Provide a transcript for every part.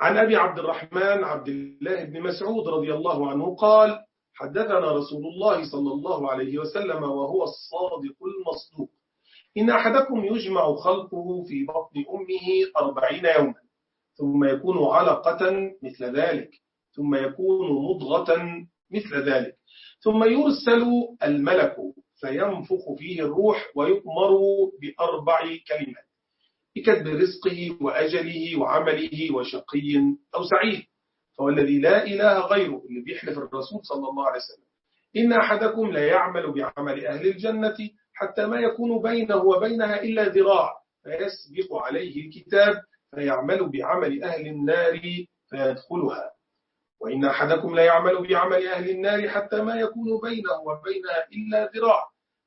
عن أبي عبد الرحمن عبد الله بن مسعود رضي الله عنه قال: حدثنا رسول الله صلى الله عليه وسلم وهو الصادق المصدوق: إن أحدكم يجمع خلقه في بطن أمه 40 يوما، ثم يكون علقة مثل ذلك، ثم يكون مضغة مثل ذلك، ثم يرسل الملك فينفخ فيه الروح ويؤمر ب4 كلمات: بكتب رزقه وأجله وعمله وشقي أو سعيد. فوالذي لا إله غيره، اللي بيحلف الرسول صلى الله عليه وسلم: إن أحدكم لا يعمل بعمل أهل الجنة حتى ما يكون بينه وبينها إلا ذراع، فيسبق عليه الكتاب فيعمل بعمل أهل النار فيدخلها. وإن أحدكم لا يعمل بعمل أهل النار حتى ما يكون بينه وبينها إلا ذراع،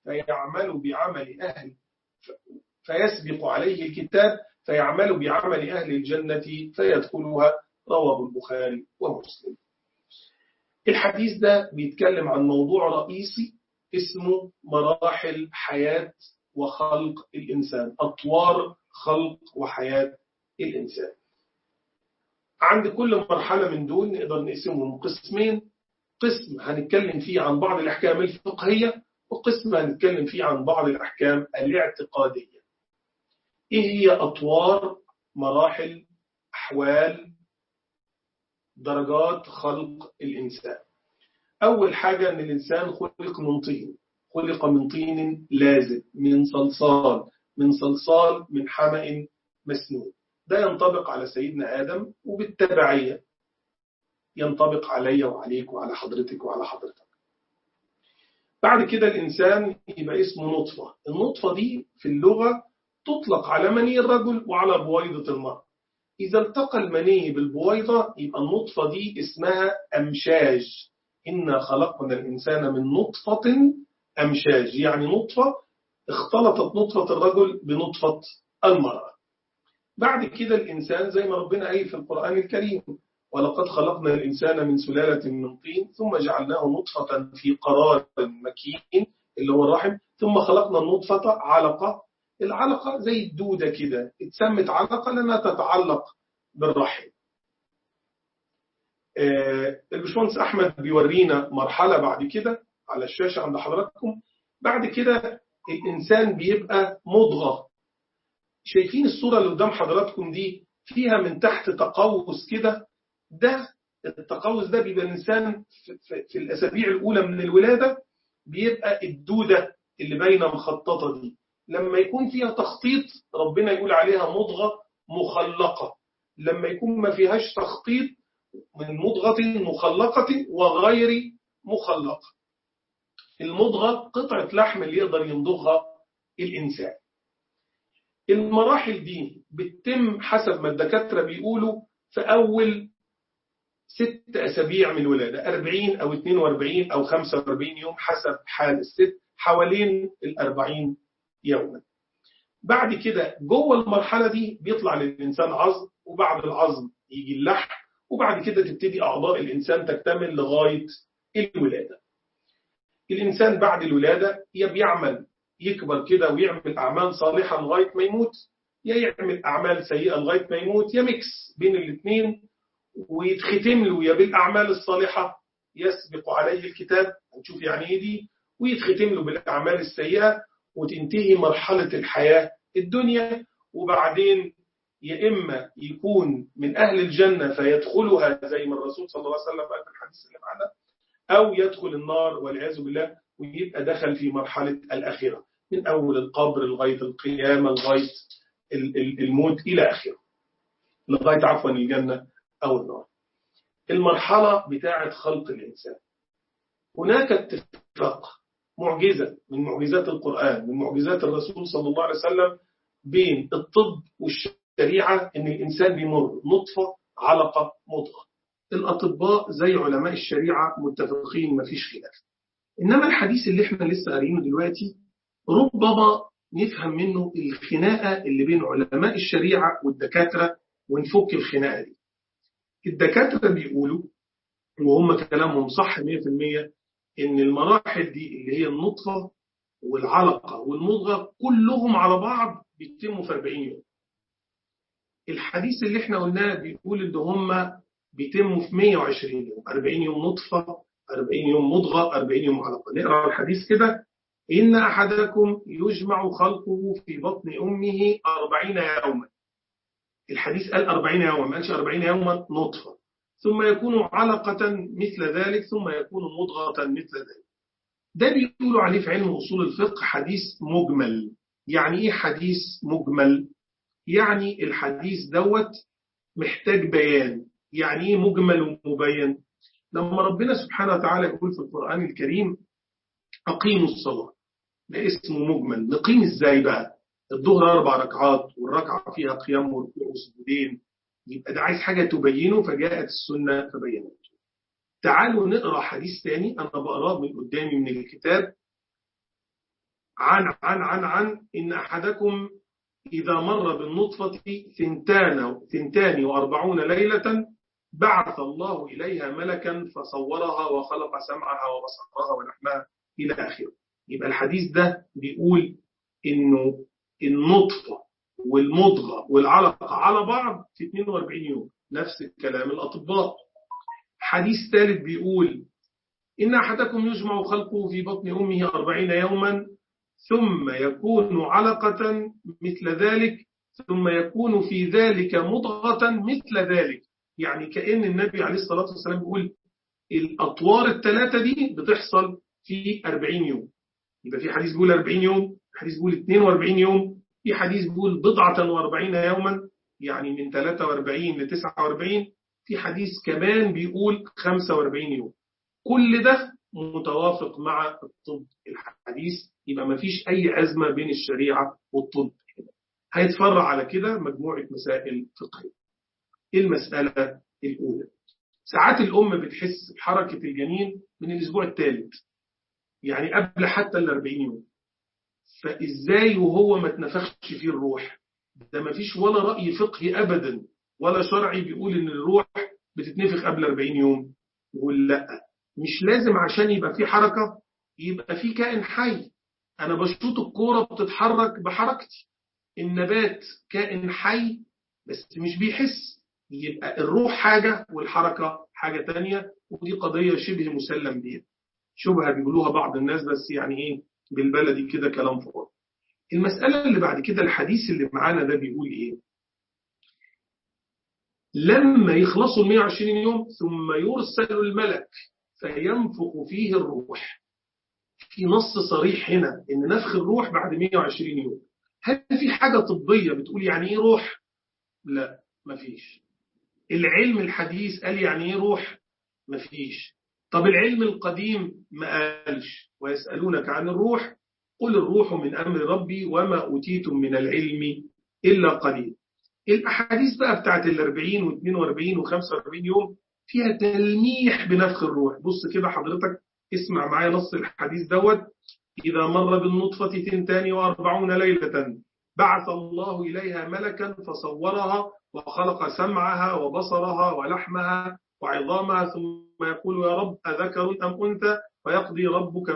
فيسبق عليه الكتاب فيعمل بعمل أهل الجنة فيدخلها. رواه البخاري ومسلم. الحديث ده بيتكلم عن موضوع رئيسي اسمه مراحل حياة وخلق الإنسان، أطوار خلق وحياة الإنسان. عند كل مرحلة من دول نقدر نقسمهم قسمين: قسم هنتكلم فيه عن بعض الأحكام الفقهية، وقسم هنتكلم فيه عن بعض الأحكام الاعتقادية. إيه هي أطوار، مراحل، أحوال، درجات خلق الإنسان؟ أول حاجة أن الإنسان خلق من طين لازب، من صلصال من حمأ مسنون. ده ينطبق على سيدنا آدم، وبالتبعية ينطبق علي وعليك وعلى حضرتك وعلى حضرتك. بعد كده الإنسان يبقى اسمه نطفة. النطفة دي في اللغة تطلق على مني الرجل وعلى بويضة المرأة. إذا التقى المني بالبويضة يبقى النطفة دي اسمها أمشاج. إنا خلقنا الإنسان من نطفة أمشاج، يعني نطفة اختلطت نطفة الرجل بنطفة المرأة. بعد كده الإنسان زي ما ربنا قال في القرآن الكريم: ولقد خلقنا الإنسان من سلالة من طين ثم جعلناه نطفة في قرار مكين اللي هو الرحم، ثم خلقنا النطفة علقة. العلقة زي الدودة كده، اتسمت علقة لأنها تتعلق بالرحم. الباشمهندس أحمد بيورينا مرحلة بعد كده على الشاشة عند حضراتكم. بعد كده الإنسان بيبقى مضغة. شايفين الصورة اللي قدام حضراتكم دي فيها من تحت تقوس كده؟ ده التقوس ده بيبقى الإنسان في الأسابيع الأولى من الولادة، بيبقى الدودة اللي باينة مخططة دي. لما يكون فيها تخطيط ربنا يقول عليها مضغة مخلقة. لما يكون ما فيهاش تخطيط من مضغة مخلقة وغير مخلقة. المضغة قطعة لحم اللي يقدر يمضغها الإنسان. المراحل دي بتتم حسب ما الدكاترة بيقولوا في أول 6 أسابيع من الولادة، 40 أو 42 أو 45 يوم حسب حال الست، حوالين 40 يوما. بعد كده جوه المرحلة دي بيطلع للإنسان عظم، وبعد العظم يجي اللحم، وبعد كده تبتدي أعضاء الإنسان تكتمل لغاية الولادة. الإنسان بعد الولادة بيعمل، يكبر كده ويعمل أعمال صالحة لغاية ما يموت، يا يعمل أعمال سيئة لغاية ما يموت، يا ميكس بين الاثنين، ويتختم له يا بالأعمال الصالحة يسبق عليه الكتاب، هنشوف يعني ايه دي، ويتختم له بالأعمال السيئة، وتنتهي مرحلة الحياة الدنيا. وبعدين يا إما يكون من أهل الجنة فيدخلها زي ما الرسول صلى الله عليه وسلم قال في الحديث اللي معنا، أو يدخل النار والعياذ بالله، ويبقى دخل في مرحلة الآخرة من أول القبر لغاية القيامة لغاية الموت إلى آخره، لغاية عفوا الجنة أو النار. المرحلة بتاعة خلق الإنسان هناك اتفاق، معجزة من معجزات القرآن، من معجزات الرسول صلى الله عليه وسلم، بين الطب والشريعة إن الإنسان بيمر نطفة علقة مضغة. الأطباء زي علماء الشريعة متفقين، مفيش خلاف. إنما الحديث اللي احنا لسه قارينه دلوقتي ربما نفهم منه الخناقة اللي بين علماء الشريعة والدكاترة، ونفك الخناقة دي. الدكاترة بيقولوا وهم كلامهم صح 100% إن المراحل دي اللي هي النطفة والعلقة والمضغة كلهم على بعض بيتموا في 40 يوم. الحديث اللي احنا قلناه بيقول ان هم بيتموا في 120 يوم، 40 يوم نطفة، 40 يوم مضغة، 40 يوم علقة. نقرأ الحديث كده: إن أحدكم يجمع خلقه في بطن أمه 40 يوما. الحديث قال 40 يوما، ما قالش 40 يوما نطفة، ثم يكون علقة مثل ذلك، ثم يكون مضغة مثل ذلك. ده بيقولوا عليه في علم أصول الفقه حديث مجمل. يعني إيه حديث مجمل؟ يعني الحديث دوت محتاج بيان. يعني إيه مجمل ومبين؟ لما ربنا سبحانه وتعالى يقول في القرآن الكريم أقيموا الصلاة، ده اسمه مجمل. نقيم إزاي بقى؟ الظهر 4 ركعات والركعة فيها قيام وركوع وسجودين، يبقى ده عايز حاجة تبينه، فجاءت السنة فبينت. تعالوا نقرأ حديث ثاني أنا بقراه من قدامي من الكتاب. عن إن أحدكم إذا مر بالنطفة 42 ليلة بعث الله إليها ملكا فصورها وخلق سمعها وبصرها ولحمها إلى آخره. يبقى الحديث ده بيقول إنه النطفة والمضغة والعلقة على بعض في 42 يوم، نفس الكلام الأطباء. حديث ثالث بيقول إن أحدكم يجمع خلقه في بطن أمه 40 يوما ثم يكون علقة مثل ذلك، ثم يكون في ذلك مضغة مثل ذلك. يعني كأن النبي عليه الصلاة والسلام بيقول الأطوار الثلاثة دي بتحصل في 40 يوم. يبقى في حديث بيقول 40 يوم، حديث بيقول 42 يوم، في حديث بيقول بضعة و40 يوما، يعني من 43 ل 49، في حديث كمان بيقول 45 يوم. كل ده متوافق مع الطب الحديث. يبقى ما فيش أي أزمة بين الشريعة والطب. هيتفرع على كده مجموعة مسائل فقهية. المسألة الأولى: ساعات الأم بتحس بحركة الجنين من الأسبوع الثالث، يعني قبل حتى 40 يوم. فإزاي وهو ما تنفخش فيه الروح؟ ده ما فيش ولا رأي فقهي أبدا ولا شرعي بيقول إن الروح بتتنفخ قبل 40 يوم. يقول لا، مش لازم عشان يبقى في حركة يبقى في كائن حي. أنا بشوط الكورة بتتحرك بحركتي. النبات كائن حي بس مش بيحس. يبقى الروح حاجة والحركة حاجة تانية، ودي قضية شبه مسلم بيها. شبهة بيقولوها بعض الناس، بس يعني إيه بالبلدي كده كلام فاضي. المسألة اللي بعد كده الحديث اللي معانا ده بيقول إيه؟ لما يخلصوا 120 يوم ثم يرسل الملك فينفخ فيه الروح. في نص صريح هنا إن نفخ الروح بعد 120 يوم. هل في حاجة طبية بتقول يعني إيه روح؟ لا، مفيش. العلم الحديث قال يعني إيه روح؟ مفيش. طب العلم القديم ما قالش. ويسألونك عن الروح قل الروح من أمر ربي وما أوتيتم من العلم إلا قليل. الأحاديث بقى بتاعت 40 و42 و45 يوم فيها تلميح بنفخ الروح. بص كده حضرتك، اسمع معايا نص الحديث دوت: إذا مر بالنطفة 42 ليلة بعث الله إليها ملكا فصورها وخلق سمعها وبصرها ولحمها وعظامها، ثم يقول يا رب أذكر أم أنثى، ويقضي ربك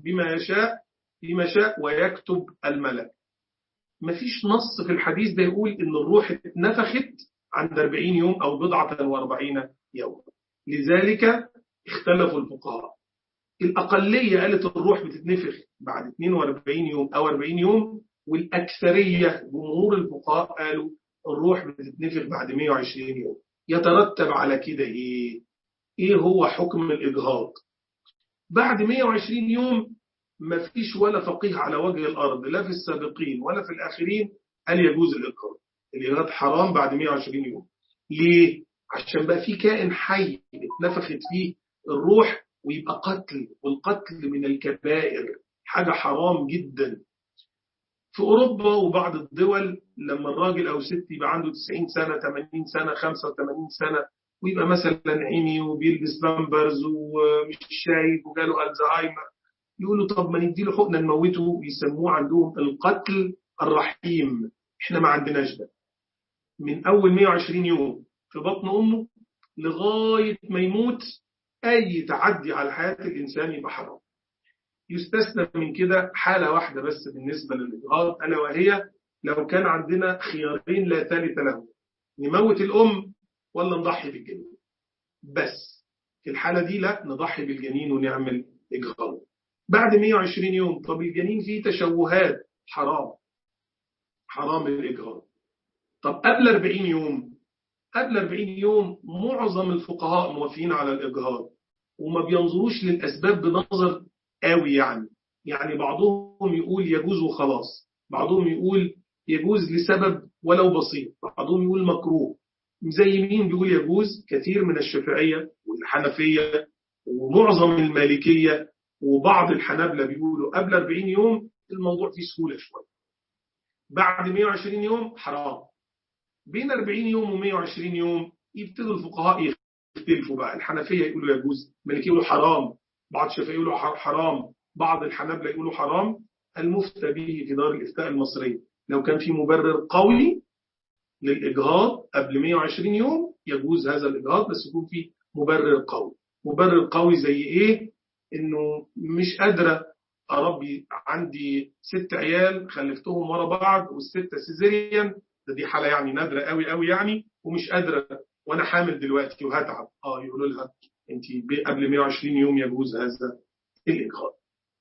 بما شاء ويكتب الملك. مفيش نص في الحديث ده يقول إن الروح اتنفخت عند 40 يوم أو بضعة و40 يوم. لذلك اختلفوا الفقهاء. الأقلية قالت الروح بتتنفخ بعد 42 يوم أو 40 يوم، والأكثرية جمهور الفقهاء قالوا الروح بتتنفخ بعد 120 يوم. يترتب على كده إيه؟ إيه هو حكم الإجهاض؟ بعد 120 يوم ما فيش ولا فقيه على وجه الأرض لا في السابقين ولا في الآخرين قال يجوز الإجهاض. الإجهاض حرام بعد 120 يوم. ليه؟ عشان بقى في كائن حي اتنفخت فيه الروح ويبقى قتل، والقتل من الكبائر، حاجة حرام جدا. في أوروبا وبعض الدول لما الراجل أو ست يبقى عنده 90 سنة 80 سنة 85 سنة ويبقى مثلا عمي وبيلبس بامبرز ومش شايف وجاله الزهايمر، يقولوا طب ما نديله حقنة نموته، يسموه عندهم القتل الرحيم. احنا ما عندناش ده. من أول 120 يوم في بطن أمه لغاية ما يموت أي تعدي على حياة الإنسان يبقى حرام. يستثنى من كده حالة واحدة بس بالنسبة للإجهاض، ألا وهي لو كان عندنا خيارين لا ثالث له. نموت الأم ولا نضحي بالجنين؟ بس في الحالة دي لا، نضحي بالجنين ونعمل إجهاض. بعد 120 يوم، طب الجنين فيه تشوهات، حرام الإجهاض. طب قبل 40 يوم، قبل 40 يوم معظم الفقهاء موافقين على الإجهاض، وما بينظروش للأسباب بنظر قوي يعني بعضهم يقول يجوز وخلاص، بعضهم يقول يجوز لسبب ولو بسيط، بعضهم يقول مكروه. زي مين بيقول يجوز؟ كثير من الشافعية والحنفية ومعظم المالكية وبعض الحنابلة بيقولوا قبل 40 يوم الموضوع فيه سهولة شوية. بعد 120 يوم حرام. بين 40 يوم و120 يوم يبتدوا الفقهاء يختلفوا بقى، الحنفية يقولوا يجوز، المالكية يقولوا حرام، بعض الشافعية يقولوا حرام، بعض الحنابلة يقولوا حرام. المفتى به في دار الإفتاء المصرية لو كان في مبرر قوي للإجهاض قبل 120 يوم يجوز هذا الإجهاض، بس يكون في مبرر قوي. مبرر قوي زي إيه؟ إنه مش قادرة أربي، عندي 6 عيال خلفتهم ورا بعض والستة سيزيريان، دي حالة يعني نادرة قوي قوي يعني، ومش قادرة وأنا حامل دلوقتي وهتعب، يقولوا لها أنت قبل 120 يوم يجوز هذا الإجهاض.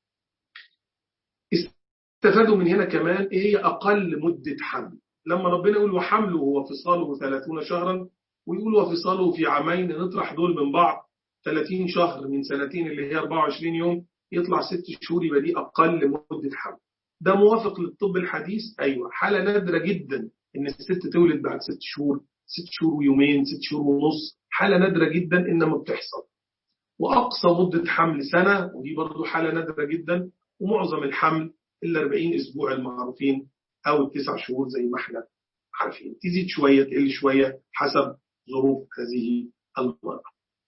استفادوا من هنا كمان إيه هي أقل مدة حمل. لما ربنا يقول وحمله وفصاله 30 شهرا، ويقول وفصاله في عامين، نطرح دول من بعض، 30 شهر من سنتين اللي هي 24 يوم، يطلع 6 شهور، يبقى دي أقل مدة حمل. ده موافق للطب الحديث؟ أيوة. حالة نادرة جدا إن الست تولد بعد 6 شهور، 6 شهور ويومين، 6 شهور ونص، حالة نادرة جدا إنما بتحصل. وأقصى مدة حمل سنة، ودي برضو حالة نادرة جدا. ومعظم الحمل إلا 40 أسبوع المعروفين أو 9 شهور زي ما احنا عارفين، تزيد شوية تقل شوية حسب ظروف هذه المرأة.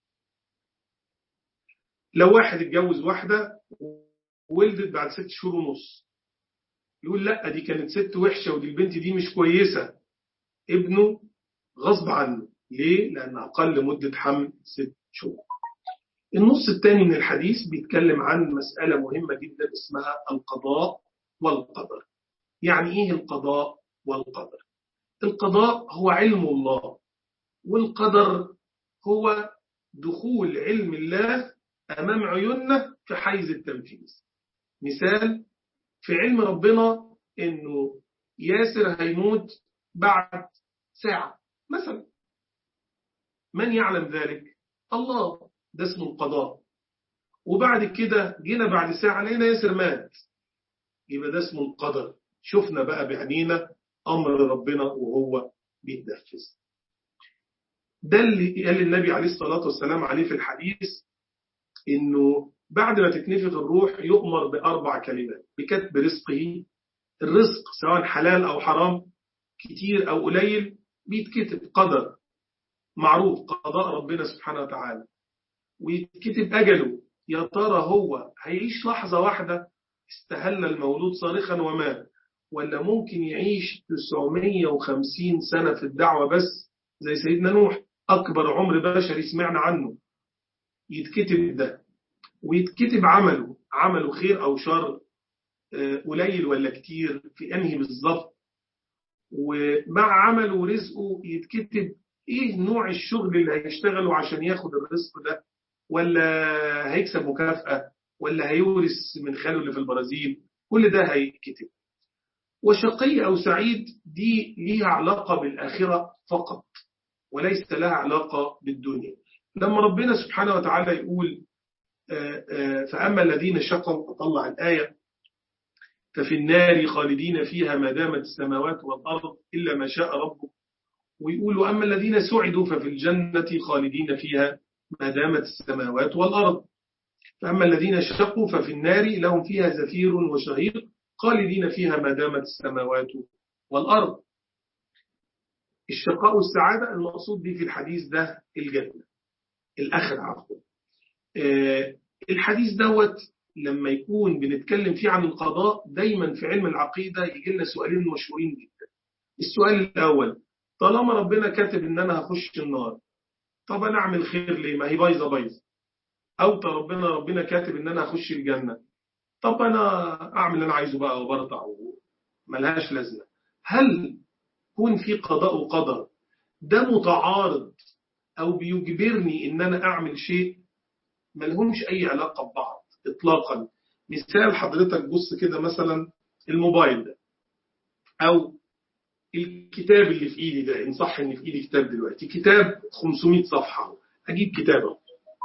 لو واحد اتجوز واحدة وولدت بعد 6 شهور ونص، يقول لا دي كانت ست وحشة ودي البنت دي مش كويسة، ابنه غصب عنه. ليه؟ لأن أقل مدة حمل 6 شهور. النص الثاني من الحديث بيتكلم عن مسألة مهمة جدا اسمها القضاء والقدر. يعني إيه القضاء والقدر؟ القضاء هو علم الله، والقدر هو دخول علم الله أمام عيوننا في حيز التنفيذ. مثال، في علم ربنا إنه ياسر هيموت بعد ساعة مثلا، من يعلم ذلك؟ الله، ده اسمه القضاء. وبعد كده جينا بعد ساعة لقينا ياسر مات، يبقى ده اسمه القدر. شفنا بقى بعينينا أمر ربنا وهو بيتنفذ. ده اللي قال النبي عليه الصلاة والسلام عليه في الحديث، إنه بعد ما تتنفخ الروح يؤمر ب4 كلمات: بكتب رزقه. الرزق سواء حلال أو حرام، كتير أو قليل، بيتكتب قدر معروف، قضاء ربنا سبحانه وتعالى. ويتكتب أجله، يا ترى هو هيعيش لحظة واحدة استهل المولود صارخا ومات، ولا ممكن يعيش 950 سنة في الدعوة بس زي سيدنا نوح، أكبر عمر بشري سمعنا عنه. يتكتب ده، ويتكتب عمله خير أو شر، قليل ولا كتير، في أنهي بالظبط. ومع عمله ورزقه يتكتب إيه نوع الشغل اللي هيشتغله عشان ياخد الرزق ده، ولا هيكسب مكافأة، ولا هيورث من خاله اللي في البرازيل. كل ده هيتكتب. وشقي أو سعيد دي ليها علاقة بالآخرة فقط، وليس لها علاقة بالدنيا. لما ربنا سبحانه وتعالى يقول فأما الذين شقوا، أطلع الآية: ففي النار خالدين فيها ما دامت السماوات والأرض إلا ما شاء ربك. ويقول وأما الذين سعدوا ففي الجنة خالدين فيها ما دامت السماوات والأرض. فأما الذين شقوا ففي النار لهم فيها زفير وشهيق خالدين فيها ما دامت السماوات والأرض. الشقاء والسعادة المقصود به في الحديث ده الجنة، الآخر عفوا. الحديث دوت لما يكون بنتكلم فيه عن القضاء، دايما في علم العقيدة يجي لنا سؤالين مشهورين جدا. السؤال الأول: طالما ربنا كاتب إن أنا هخش النار، طب أنا أعمل خير ليه؟ ما هي بايظة بايظة. أو ربنا كاتب إن أنا هخش الجنة، طب أنا أعمل اللي أنا عايزه بقى وبرطع وملهاش لازمة. هل يكون في قضاء وقدر ده متعارض أو بيجبرني إن أنا أعمل شيء ما لهمش أي علاقة ببعض إطلاقا. مثال حضرتك بص كده مثلا الموبايل ده أو الكتاب اللي في إيدي ده، إن صح إن في إيدي كتاب دلوقتي، كتاب 500 صفحة، أجيب كتابه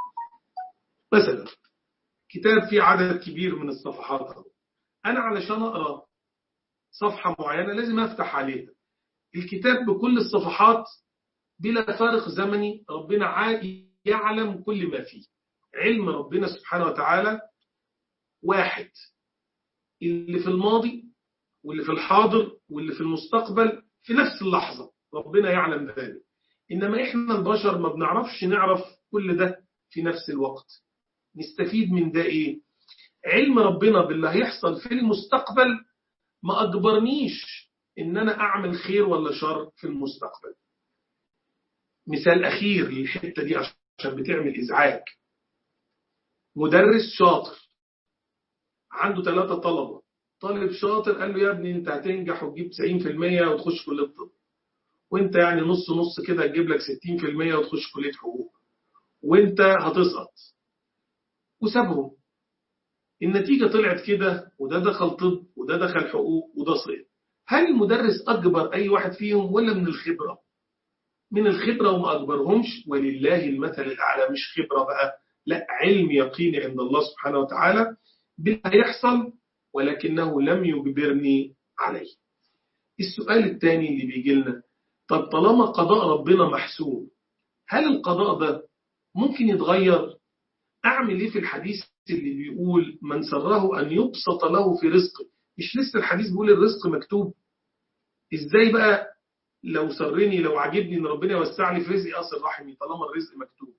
مثلا، كتاب فيه عدد كبير من الصفحات، أنا علشان أقرأ صفحة معينة لازم أفتح عليها الكتاب بكل الصفحات بلا فارق زمني. ربنا يعلم كل ما فيه، علم ربنا سبحانه وتعالى واحد، اللي في الماضي واللي في الحاضر واللي في المستقبل في نفس اللحظة، ربنا يعلم ذلك. إنما إحنا البشر ما بنعرفش نعرف كل ده في نفس الوقت. نستفيد من ده إيه؟ علم ربنا باللي هيحصل في المستقبل ما أجبرنيش إن أنا أعمل خير ولا شر في المستقبل. مثال أخير للحتة دي عشان بتعمل إزعاج. مدرس شاطر عنده 3 طلبة، طالب شاطر قال له يا ابني أنت هتنجح وتجيب 90% وتخش كلية الطب، وأنت يعني نص نص كده هتجيب لك 60% وتخش كلية حقوق، وأنت هتسقط. وسابهم، النتيجة طلعت كده، وده دخل طب وده دخل حقوق وده سقط. هل المدرس أجبر أي واحد فيهم ولا من الخبرة؟ من الخبرة وما أجبرهمش، ولله المثل الأعلى. مش خبرة بقى، لا، علم يقيني عند الله سبحانه وتعالى باللي هيحصل، ولكنه لم يجبرني عليه. السؤال الثاني اللي بيجي لنا، طب طالما قضاء ربنا محسوب، هل القضاء ده ممكن يتغير؟ أعمل إيه في الحديث اللي بيقول من سره أن يبسط له في رزقه؟ مش لسه الحديث بيقول الرزق مكتوب؟ إزاي بقى لو سرني، لو عجبني ان ربنا يوسع لي في رزقي اصل رحمي طالما الرزق مكتوب؟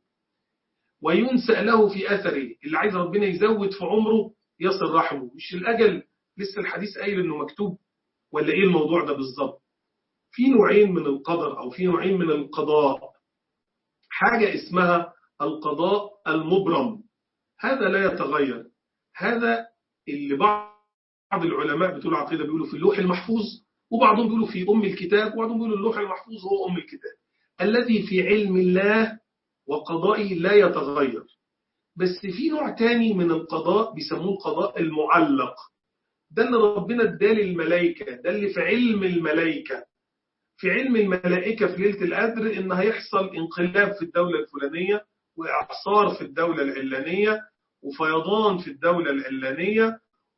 وينسأ له في اثره، اللي عايز ربنا يزود في عمره يصل رحمه، مش الاجل لسه الحديث قايل انه مكتوب؟ ولا ايه الموضوع ده بالظبط؟ في نوعين من القدر او في نوعين من القضاء. حاجه اسمها القضاء المبرم، هذا لا يتغير. هذا اللي بعض العلماء بتوع العقيده بيقولوا في اللوح المحفوظ، وبعضهم بيقولوا في أم الكتاب، وبعضهم بيقولوا اللوح المحفوظ هو أم الكتاب، الذي في علم الله وقضائه لا يتغير. بس في نوع تاني من القضاء بيسموه القضاء المعلق، ده اللي ربنا اداه للملائكة، ده اللي في علم الملائكة. في علم الملائكة في ليلة القدر إن هيحصل انقلاب في الدولة الفلانية، وإعصار في الدولة العلانية، وفيضان في الدولة العلانية،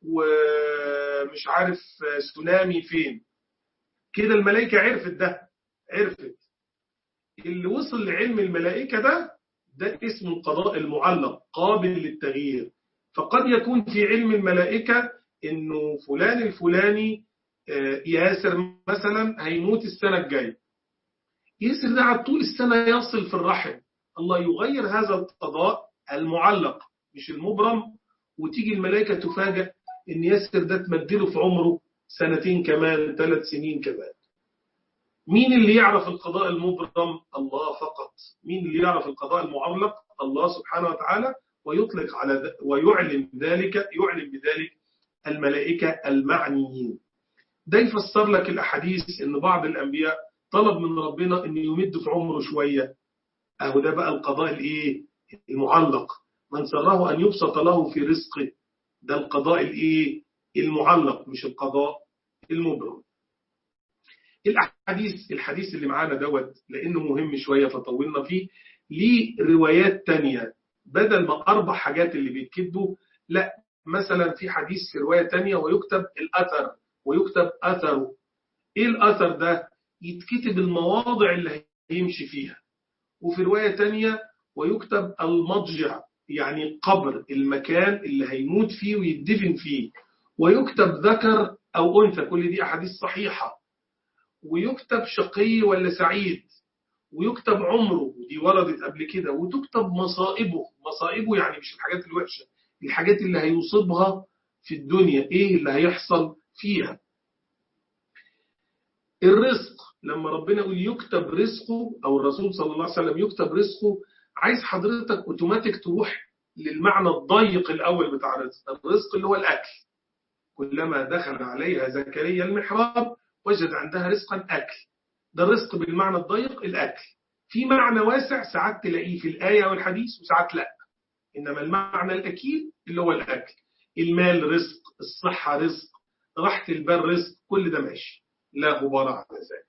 ومش عارف سونامي فين كده. الملائكة عرفت ده، عرفت. اللي وصل لعلم الملائكة ده اسمه القضاء المعلق، قابل للتغيير. فقد يكون في علم الملائكة إنه فلان الفلاني ياسر مثلا هيموت السنة الجاية. ياسر ده على طول السنة يصل في الرحم، الله يغير هذا القضاء المعلق مش المبرم، وتيجي الملائكة تفاجأ إن ياسر ده تمدله في عمره 2 كمان، 3 سنين كمان. مين اللي يعرف القضاء المبرم؟ الله فقط. مين اللي يعرف القضاء المعلق؟ الله سبحانه وتعالى. ويطلق على ويعلم بذلك الملائكة المعنيين. ده يفسر لك الأحاديث إن بعض الأنبياء طلب من ربنا إنه يمد في عمره شوية. أهو ده بقى القضاء الإيه؟ المعلق. من سره أن يبسط له في رزقه، ده القضاء الإيه؟ المعلق، مش القضاء المبرم. الحديث اللي معانا لأنه مهم شوية فطولنا فيه، ليه روايات تانية بدل ما 4 حاجات اللي بيتكتبوا، لا، مثلا في حديث في رواية تانية ويكتب الأثر ويكتب أثره. إيه الأثر ده؟ يتكتب المواضع اللي هيمشي فيها. وفي رواية تانية ويكتب المضجع، يعني قبر، المكان اللي هيموت فيه ويدفن فيه. ويكتب ذكر أو أنثى، كل دي أحاديث صحيحة. ويكتب شقي ولا سعيد، ويكتب عمره، دي وردت قبل كده. وتكتب مصائبه يعني مش الحاجات الوحشة، الحاجات اللي هيصيبها في الدنيا، ايه اللي هيحصل فيها. الرزق، لما ربنا يقول يكتب رزقه، او الرسول صلى الله عليه وسلم يكتب رزقه، عايز حضرتك اوتوماتيك تروح للمعنى الضيق الاول بتاع الرزق. الرزق اللي هو الاكل. كلما دخل عليها زكريا المحراب وجد عندها رزقا، اكل. ده الرزق بالمعنى الضيق الأكل. في معنى واسع ساعات تلاقيه في الآية والحديث وساعات لا، إنما المعنى الأكيد اللي هو الأكل. المال رزق، الصحة رزق، راحة البال رزق، كل ده ماشي لا غبار على ذلك.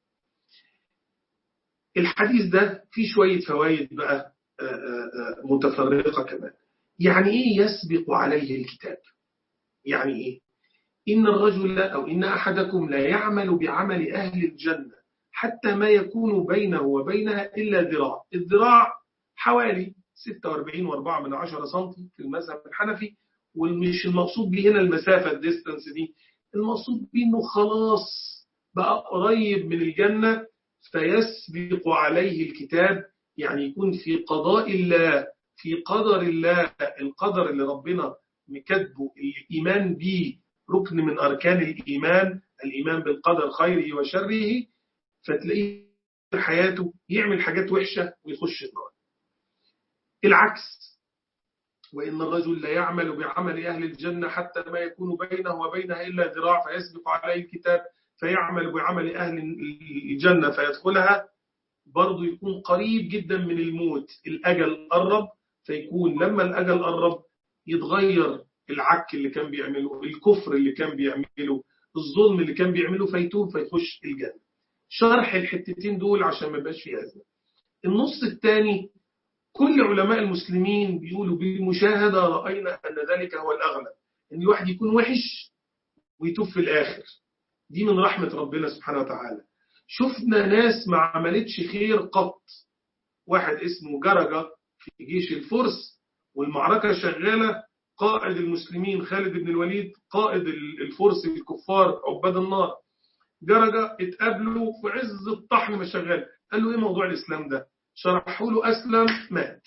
الحديث ده فيه شوية فوائد بقى متفرقة كمان. يعني إيه يسبق عليه الكتاب؟ يعني إيه؟ إن الرجل أو إن أحدكم لا يعمل بعمل أهل الجنة حتى ما يكون بينه وبينها إلا ذراع. الذراع حوالي 46.4 سنتي في المذهب الحنفي، ومش المقصود به هنا المسافة الديستنس دي، المقصود به إنه خلاص بقى قريب من الجنة فيسبق عليه الكتاب. يعني يكون في قضاء الله، في قدر الله، القدر اللي ربنا مكتبه، الإيمان به ركن من أركان الإيمان، الإيمان بالقدر خيره وشره، فتلاقيه في حياته يعمل حاجات وحشة ويخش النار. العكس، وإن الرجل لا يعمل بعمل أهل الجنة حتى ما يكون بينه وبينها إلا ذراع فيسبق عليه الكتاب فيعمل بعمل أهل الجنة فيدخلها، برضه يكون قريب جدا من الموت، الأجل قرب، فيكون لما الأجل قرب يتغير العك اللي كان بيعمله، الكفر اللي كان بيعمله، الظلم اللي كان بيعمله، فيتوب فيخش الجنة. شرح الحتتين دول عشان ما يبقاش فيه أزمة. النص الثاني، كل علماء المسلمين بيقولوا بالمشاهدة رأينا أن ذلك هو الأغلب، أن الواحد يكون وحش ويتوب في الآخر. دي من رحمة ربنا سبحانه وتعالى. شفنا ناس ما عملتش خير قط. واحد اسمه جرجة في جيش الفرس والمعركة شغالة، قائد المسلمين خالد بن الوليد قائد الفرس الكفار عباد النار، جرجة اتقابلوا في عز الطحن ما شغال، قال له ايه موضوع الإسلام ده؟ شرحوا له أسلم، مات.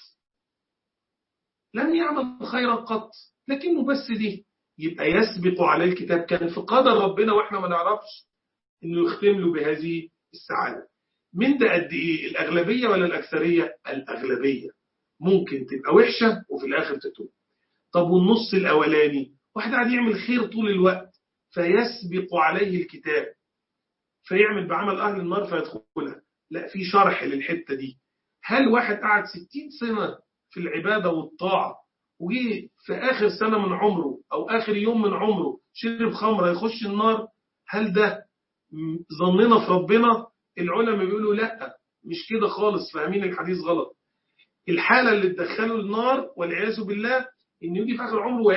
لم يعمل خيرا قط، لكنه بس دي يبقى يسبق عليه الكتاب، كان في قدر ربنا واحنا ما نعرفش انه يختم له بهذه السعادة. من ده قد ايه؟ الأغلبية ولا الأكثرية؟ الأغلبية. ممكن تبقى وحشة وفي الآخر تتوب. طب والنص الأولاني، واحد قاعد يعمل خير طول الوقت فيسبق عليه الكتاب فيعمل بعمل أهل النار فيدخلها. لا، في شرح للحتة دي. هل واحد قعد 60 سنة في العبادة والطاعة وجي في آخر سنة من عمره أو آخر يوم من عمره شرب خمرة يخش النار؟ هل ده ظننا في ربنا؟ العلماء بيقولوا لا، مش كده خالص، فاهمين الحديث غلط. الحالة اللي تدخله النار والعياذ بالله إن يجي في آخر عمره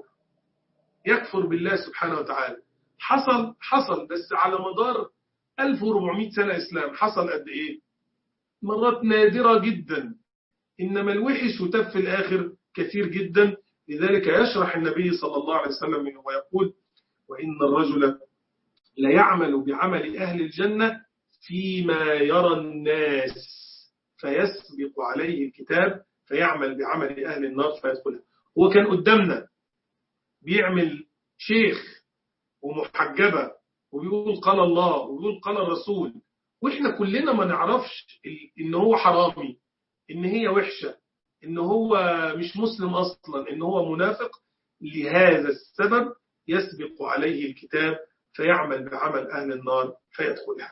يكفر بالله سبحانه وتعالى. حصل بس على مدار 1400 سنة إسلام حصل قد إيه؟ مرات نادرة جدا. إنما الوحش وتب في الآخر كثير جدا. لذلك يشرح النبي صلى الله عليه وسلم منه ويقول: وإن الرجل لا يعمل بعمل أهل الجنة فيما يرى الناس فيسبق عليه الكتاب فيعمل بعمل أهل النار فيدخلها. هو كان قدامنا بيعمل شيخ ومحجبة وبيقول قال الله وبيقول قال الرسول، وإحنا كلنا ما نعرفش إن هو حرامي، إن هي وحشة، إن هو مش مسلم أصلا، إن هو منافق. لهذا السبب يسبق عليه الكتاب فيعمل بعمل أهل النار فيدخلها.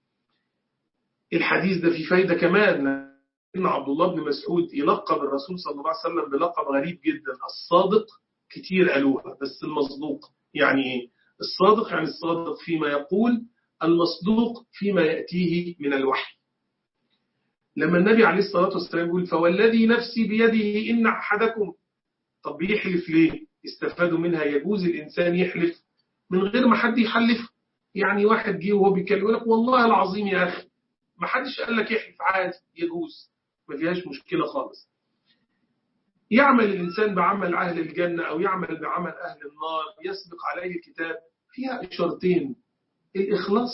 الحديث ده فيه فايدة كمان، إن عبد الله بن مسعود يلقب الرسول صلى الله عليه وسلم بلقب غريب جدا، الصادق. كتير قالوها بس المصدوق. يعني إيه الصادق؟ يعني الصادق فيما يقول، المصدوق فيما يأتيه من الوحي. لما النبي عليه الصلاة والسلام يقول: فوالذي نفسي بيده إن أحدكم. طب يحلف ليه؟ استفادوا منها يجوز الإنسان يحلف من غير ما حد يحلف. يعني واحد جه وهو بيكلم لك والله العظيم يا أخي، ما حدش قال لك يحلف، عادي يجوز، ما فيهاش مشكلة خالص. يعمل الإنسان بعمل أهل الجنة أو يعمل بعمل أهل النار يسبق عليه الكتاب، فيها إشارتين. الإخلاص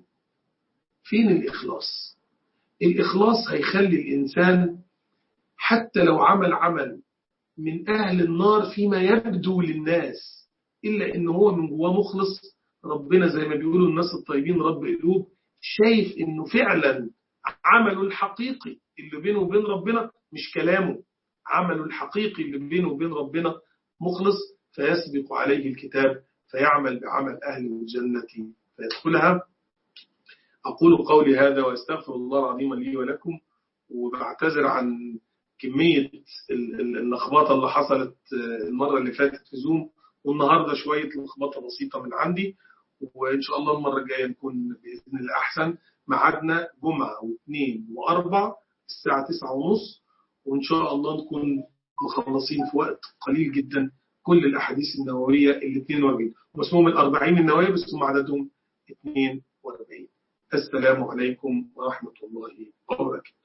فين الإخلاص؟ الإخلاص هيخلي الإنسان حتى لو عمل من أهل النار فيما يبدو للناس، إلا إنه هو من جواه مخلص. ربنا زي ما بيقولوا الناس الطيبين رب قلوب، شايف إنه فعلا عمله الحقيقي اللي بينه وبين ربنا مش كلامه، عمله الحقيقي اللي بينه وبين ربنا مخلص، فيسبق عليه الكتاب فيعمل بعمل أهل الجنة فيدخلها. أقول قولي هذا وأستغفر الله العظيم لي ولكم، وبعتذر عن كمية اللخبطة اللي حصلت المرة اللي فاتت في زوم، والنهاردة شوية لخبطة بسيطة من عندي. وإن شاء الله المرة الجاية نكون بإذن الله أحسن. ميعادنا جمعة واثنين وأربع الساعة 9:30، وإن شاء الله نكون مخلصين في وقت قليل جدا كل الأحاديث النووية ال 42، واسمهم ال40 النووية بس هم عددهم 42. السلام عليكم ورحمة الله وبركاته.